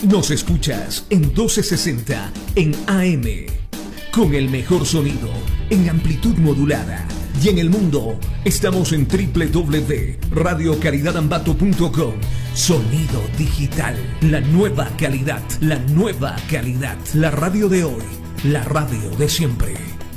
Nos escuchas en 1260 en AM, con el mejor sonido en amplitud modulada. Y en el mundo estamos en www.radiocaridadambato.com. Sonido digital, la nueva calidad, la nueva calidad. La radio de hoy, la radio de siempre.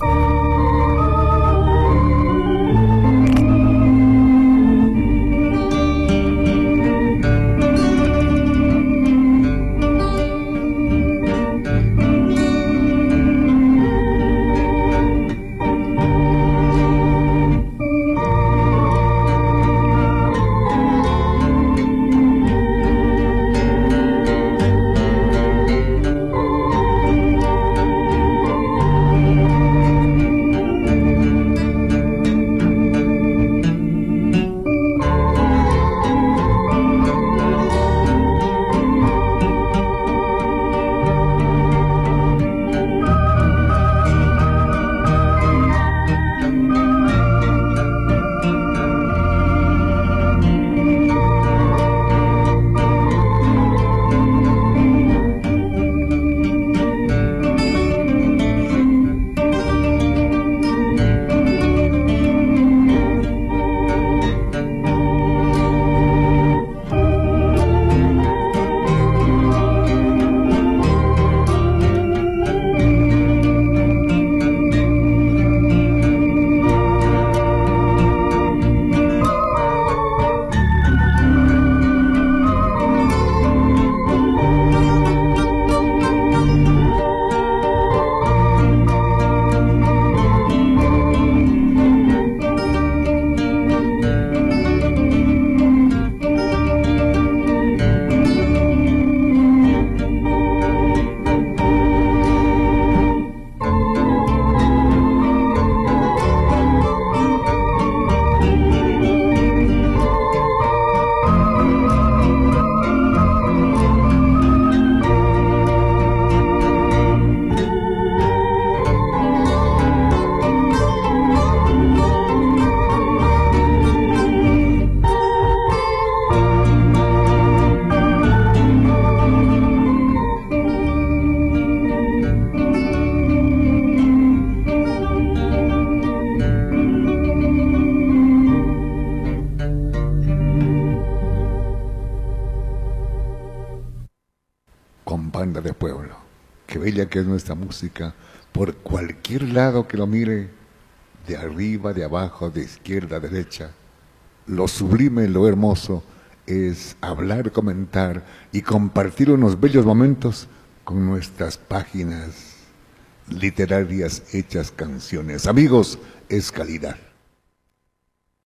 Que es nuestra música, por cualquier lado que lo mire, de arriba, de abajo, de izquierda, a derecha, lo sublime, lo hermoso es hablar, comentar y compartir unos bellos momentos con nuestras páginas literarias hechas canciones. Amigos, es calidad.